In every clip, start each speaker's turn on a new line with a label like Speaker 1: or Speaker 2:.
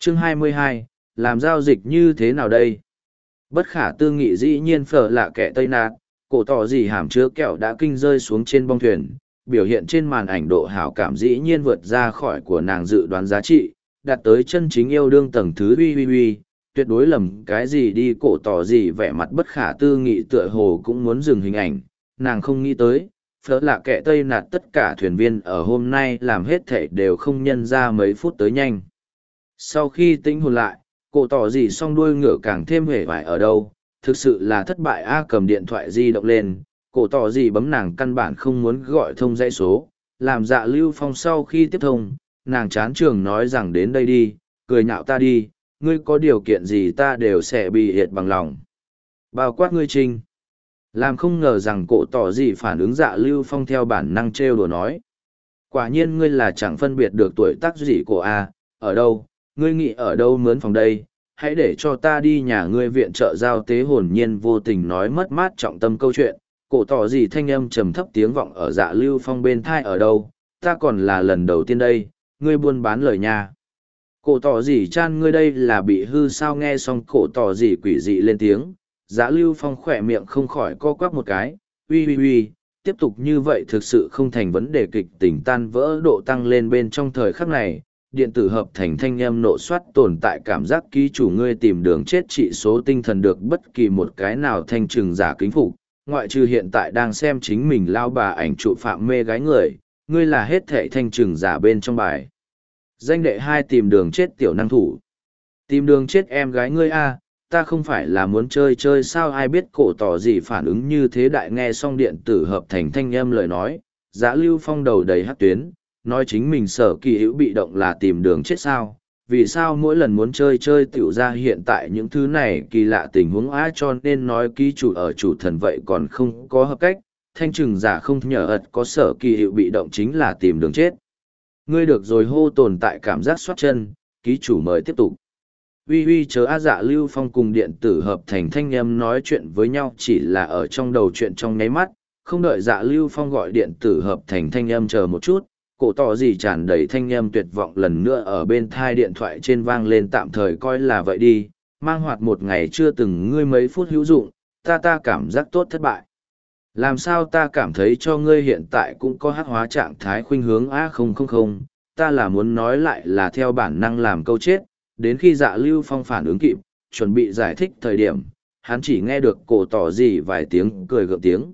Speaker 1: Chương 22, làm giao dịch như thế nào đây? Bất khả tư nghị dĩ nhiên phở lạ kẻ Tây Nạt, cổ tỏ gì hàm chứa kẹo đã kinh rơi xuống trên bong thuyền, biểu hiện trên màn ảnh độ hảo cảm dĩ nhiên vượt ra khỏi của nàng dự đoán giá trị, đạt tới chân chính yêu đương tầng thứ uy, tuyệt đối lầm cái gì đi. Cổ tỏ gì vẻ mặt bất khả tư nghị tựa hồ cũng muốn dừng hình ảnh, nàng không nghĩ tới, phở lạ kẻ Tây Nạt tất cả thuyền viên ở hôm nay làm hết thể đều không nhân ra mấy phút tới nhanh. Sau khi tĩnh hồn lại, cổ tỏ gì song đuôi ngựa càng thêm hề vải ở đâu, thực sự là thất bại. Cầm điện thoại di động lên, cổ tỏ gì bấm nàng căn bản không muốn gọi thông dãy số, làm Dạ Lưu Phong sau khi tiếp thông, nàng chán trường nói rằng đến đây đi, cười nhạo ta đi, ngươi có điều kiện gì ta đều sẽ bị hiệt bằng lòng. Bao quát ngươi Trinh. Làm không ngờ rằng cổ tỏ gì phản ứng Dạ Lưu Phong theo bản năng trêu đùa nói. Quả nhiên ngươi là chẳng phân biệt được tuổi tác gì của A, ở đâu, ngươi nghĩ ở đâu mướn phòng đây, hãy để cho ta đi nhà ngươi viện trợ giao tế. Hồn nhiên vô tình nói mất mát trọng tâm câu chuyện, cổ tỏ gì thanh âm trầm thấp tiếng vọng ở Dạ Lưu Phong bên thai. Ở đâu, ta còn là lần đầu tiên đây, ngươi buôn bán lời nha. Cổ tỏ gì chan ngươi đây là bị hư sao? Nghe xong cổ tỏ gì quỷ dị lên tiếng, Dạ Lưu Phong khỏe miệng không khỏi co quắp một cái, uy, tiếp tục như vậy thực sự không thành vấn đề. Kịch tình tan vỡ độ tăng lên bên trong thời khắc này, điện tử hợp thành thanh âm nộ soát tồn tại cảm giác ký chủ ngươi tìm đường chết trị số tinh thần được bất kỳ một cái nào thanh trừng giả kính phục, ngoại trừ hiện tại đang xem chính mình lao bà ảnh trụ phạm mê gái người, ngươi là hết thệ thanh trừng giả bên trong bài. Danh đệ 2 tìm đường chết tiểu năng thủ. Tìm đường chết em gái ngươi a, ta không phải là muốn chơi sao? Ai biết cổ tỏ gì phản ứng như thế đại. Nghe xong điện tử hợp thành thanh âm lời nói, Dạ Lưu Phong đầu đầy hắc tuyến, nói chính mình sở kỳ hữu bị động là tìm đường chết sao? Vì sao mỗi lần muốn chơi tiểu ra hiện tại những thứ này kỳ lạ tình huống á? Cho nên nói ký chủ ở chủ thần vậy còn không có hợp cách, thanh trừng giả không nhờ ật có sở kỳ hữu bị động chính là tìm đường chết. Ngươi được rồi. Hô tồn tại cảm giác xoát chân, ký chủ mời tiếp tục. Uy chớ á. Dạ Lưu Phong cùng điện tử hợp thành thanh âm nói chuyện với nhau chỉ là ở trong đầu chuyện trong nháy mắt, không đợi Dạ Lưu Phong gọi điện tử hợp thành thanh âm chờ một chút, cổ tỏ gì tràn đầy thanh âm tuyệt vọng lần nữa ở bên thai điện thoại trên vang lên. Tạm thời coi là vậy đi, mang hoạt một ngày chưa từng ngươi mấy phút hữu dụng, ta cảm giác tốt thất bại. Làm sao ta cảm thấy cho ngươi hiện tại cũng có hắc hóa trạng thái khuynh hướng á? Không, ta là muốn nói lại là theo bản năng làm câu chết. Đến khi Dạ Lưu Phong phản ứng kịp, chuẩn bị giải thích thời điểm, hắn chỉ nghe được cổ tỏ gì vài tiếng cười gượng tiếng.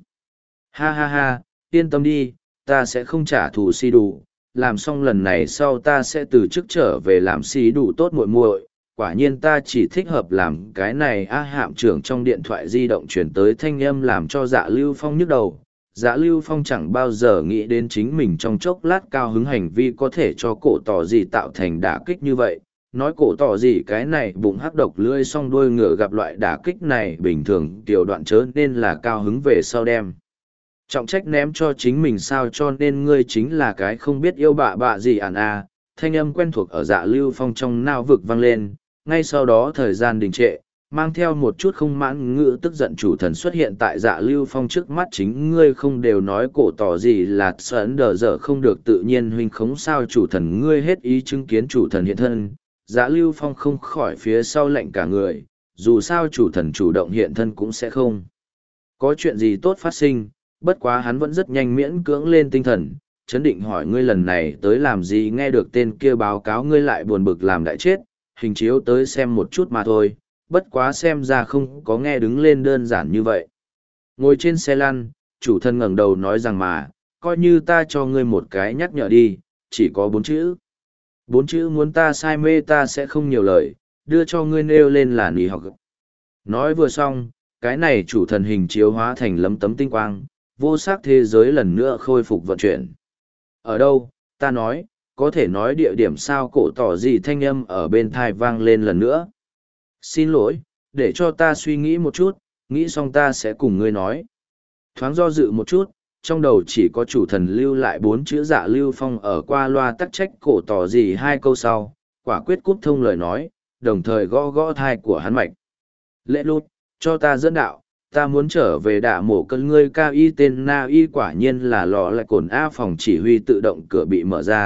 Speaker 1: Ha, yên tâm đi, ta sẽ không trả thù si đủ, làm xong lần này sau ta sẽ từ chức trở về làm si đủ tốt muội. Quả nhiên ta chỉ thích hợp làm cái này á. Hạm trưởng trong điện thoại di động chuyển tới thanh âm làm cho Dạ Lưu Phong nhức đầu. Dạ Lưu Phong chẳng bao giờ nghĩ đến chính mình trong chốc lát cao hứng hành vi có thể cho cổ tỏ gì tạo thành đả kích như vậy. Nói cổ tỏ gì cái này bụng hắc độc lưỡi song đuôi ngựa gặp loại đả kích này bình thường tiểu đoạn chớ nên là cao hứng về sau đem trọng trách ném cho chính mình sao? Cho nên ngươi chính là cái không biết yêu bạ gì à? Thanh âm quen thuộc ở Dạ Lưu Phong trong nao vực vang lên, ngay sau đó thời gian đình trệ, mang theo một chút không mãn ngữ tức giận chủ thần xuất hiện tại Dạ Lưu Phong trước mắt. Chính ngươi không đều nói cổ tỏ gì là sẵn đờ dở không được tự nhiên huynh khống sao? Chủ thần ngươi hết ý chứng kiến chủ thần hiện thân. Dạ Lưu Phong không khỏi phía sau lạnh cả người, dù sao chủ thần chủ động hiện thân cũng sẽ không có chuyện gì tốt phát sinh. Bất quá hắn vẫn rất nhanh miễn cưỡng lên tinh thần, chấn định hỏi ngươi lần này tới làm gì? Nghe được tên kia báo cáo ngươi lại buồn bực làm đại chết, hình chiếu tới xem một chút mà thôi, bất quá xem ra không có nghe đứng lên đơn giản như vậy. Ngồi trên xe lăn, chủ thân ngẩng đầu nói rằng mà, coi như ta cho ngươi một cái nhắc nhở đi, chỉ có 4 chữ. 4 chữ muốn ta say mê ta sẽ không nhiều lời, đưa cho ngươi nêu lên là nì học. Nói vừa xong, cái này chủ thần hình chiếu hóa thành lấm tấm tinh quang, vô sắc thế giới lần nữa khôi phục vận chuyển. Ở đâu, ta nói, có thể nói địa điểm sao? Cổ tỏ gì thanh âm ở bên thai vang lên lần nữa. Xin lỗi, để cho ta suy nghĩ một chút, nghĩ xong ta sẽ cùng ngươi nói. Thoáng do dự một chút, trong đầu chỉ có chủ thần lưu lại 4 chữ. Dạ Lưu Phong ở qua loa tắc trách cổ tỏ gì 2 câu sau, quả quyết cúp thông lời nói, đồng thời gõ thai của hắn mạch. Lễ lút, cho ta dẫn đạo, ta muốn trở về đả mổ cân ngươi ca y tên na y. Quả nhiên là lò lại cồn A. Phòng chỉ huy tự động cửa bị mở ra,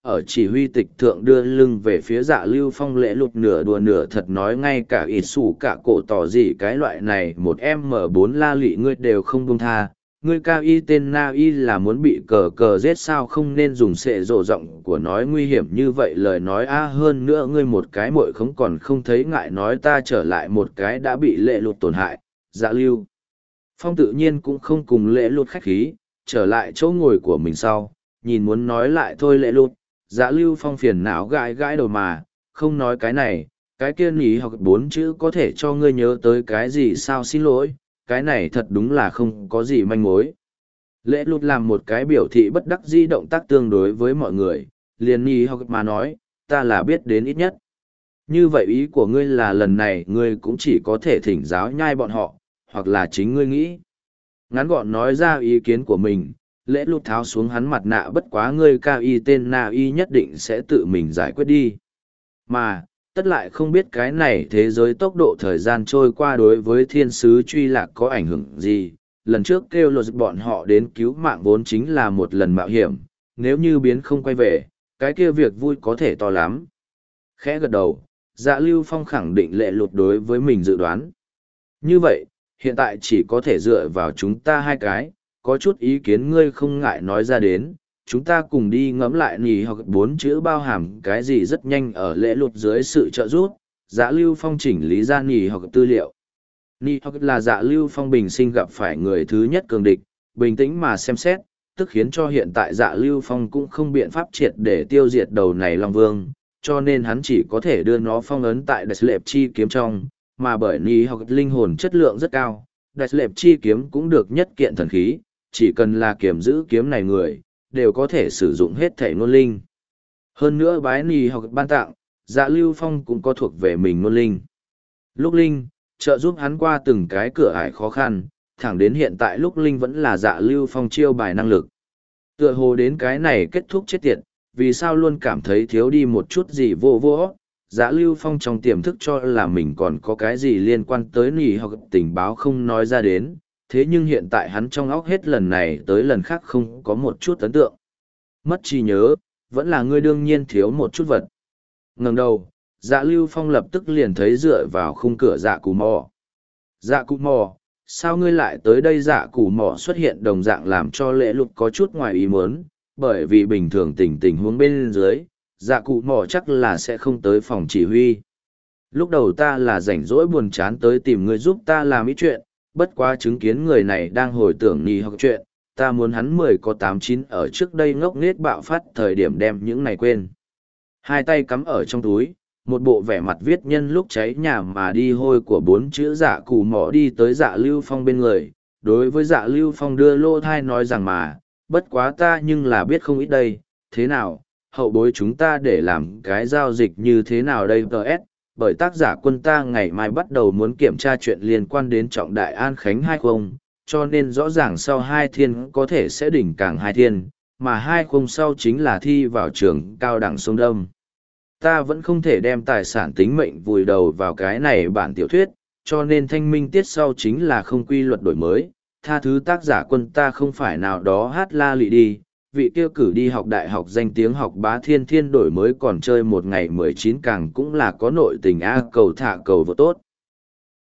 Speaker 1: ở chỉ huy tịch thượng đưa lưng về phía Dạ Lưu Phong. Lễ Lụt nửa đùa nửa thật nói, ngay cả ít xù cả cổ tỏ gì cái loại này một M4 la lị ngươi đều không buông tha. Ngươi cao y tên na y là muốn bị cờ cờ giết sao, không nên dùng sệ rộ giọng của nói nguy hiểm như vậy. Lời nói hơn nữa ngươi một cái muội không còn không thấy ngại nói ta trở lại một cái đã bị Lễ Lụt tổn hại. Dạ Lưu Phong tự nhiên cũng không cùng Lễ Lụt khách khí, trở lại chỗ ngồi của mình sau, nhìn muốn nói lại thôi Lễ Lụt. Dạ Lưu Phong phiền não gãi gãi đầu mà, không nói cái này, cái kia nghỉ học 4 chữ có thể cho ngươi nhớ tới cái gì sao, xin lỗi, cái này thật đúng là không có gì manh mối. Lễ Lụt làm một cái biểu thị bất đắc dĩ động tác tương đối với mọi người, liền nghỉ học mà nói, ta là biết đến ít nhất. Như vậy ý của ngươi là lần này ngươi cũng chỉ có thể thỉnh giáo nhai bọn họ, hoặc là chính ngươi nghĩ. Ngắn gọn nói ra ý kiến của mình. Lễ Lụt tháo xuống hắn mặt nạ, bất quá ngươi cao y tên na y nhất định sẽ tự mình giải quyết đi. Mà, tất lại không biết cái này thế giới tốc độ thời gian trôi qua đối với thiên sứ truy lạc có ảnh hưởng gì. Lần trước kêu lột bọn họ đến cứu mạng vốn chính là một lần mạo hiểm, nếu như biến không quay về, cái kia việc vui có thể to lắm. Khẽ gật đầu, Dạ Lưu Phong khẳng định Lễ Lụt đối với mình dự đoán. Như vậy, hiện tại chỉ có thể dựa vào chúng ta hai cái. Có chút ý kiến ngươi không ngại nói ra đến, chúng ta cùng đi ngẫm lại nỉ hoặc 4 chữ bao hàm cái gì. Rất nhanh ở Lễ Lụt dưới sự trợ giúp, Dạ Lưu Phong chỉnh lý ra nỉ hoặc tư liệu. Nỉ hoặc là Dạ Lưu Phong bình sinh gặp phải người thứ nhất cường địch, bình tĩnh mà xem xét, tức khiến cho hiện tại Dạ Lưu Phong cũng không biện pháp triệt để tiêu diệt đầu này Long Vương, cho nên hắn chỉ có thể đưa nó phong ấn tại Đại Lệp Chi kiếm trong, mà bởi nỉ hoặc linh hồn chất lượng rất cao, Đại Lệp Chi kiếm cũng được nhất kiện thần khí. Chỉ cần là kiểm giữ kiếm này người, đều có thể sử dụng hết thể ngôn linh. Hơn nữa bái nì hoặc ban tặng, Dạ Lưu Phong cũng có thuộc về mình ngôn linh. Lúc linh, trợ giúp hắn qua từng cái cửa ải khó khăn, thẳng đến hiện tại lúc linh vẫn là Dạ Lưu Phong chiêu bài năng lực. Tựa hồ đến cái này kết thúc chết tiệt, vì sao luôn cảm thấy thiếu đi một chút gì vô vô. Dạ Lưu Phong trong tiềm thức cho là mình còn có cái gì liên quan tới nì hoặc tình báo không nói ra đến. Thế nhưng hiện tại hắn trong óc hết lần này tới lần khác không có một chút ấn tượng. Mất trí nhớ, vẫn là ngươi đương nhiên thiếu một chút vật. Ngẩng đầu, Dạ Lưu Phong lập tức liền thấy dựa vào khung cửa Dạ Cù Mò. Dạ Cù Mò, sao ngươi lại tới đây? Dạ Cù Mò xuất hiện đồng dạng làm cho Lễ Lụt có chút ngoài ý muốn, bởi vì bình thường tình huống bên dưới, Dạ Cù Mò chắc là sẽ không tới phòng chỉ huy. Lúc đầu ta là rảnh rỗi buồn chán tới tìm ngươi giúp ta làm ít chuyện. Bất quá chứng kiến người này đang hồi tưởng nì hoặc chuyện, ta muốn hắn 10 có 8-9 ở trước đây ngốc nghếch bạo phát thời điểm đem những này quên. Hai tay cắm ở trong túi, một bộ vẻ mặt viết nhân lúc cháy nhà mà đi hôi của 4 chữ Dạ Cù Mò đi tới Dạ Lưu Phong bên người. Đối với Dạ Lưu Phong đưa lô thai nói rằng mà, bất quá ta nhưng là biết không ít đây, thế nào, hậu bối chúng ta để làm cái giao dịch như thế nào đây TS. Bởi tác giả quân ta ngày mai bắt đầu muốn kiểm tra chuyện liên quan đến trọng đại An Khánh 20, cho nên rõ ràng sau 2 thiên có thể sẽ đỉnh càng 2 thiên, mà 20 sau chính là thi vào trường cao đẳng sông Đông. Ta vẫn không thể đem tài sản tính mệnh vùi đầu vào cái này bản tiểu thuyết, cho nên thanh minh tiết sau chính là không quy luật đổi mới, tha thứ tác giả quân ta không phải nào đó hát la lị đi. Vị kia cử đi học đại học danh tiếng học bá thiên đổi mới còn chơi một ngày 19 càng cũng là có nội tình cầu thả cầu vô tốt.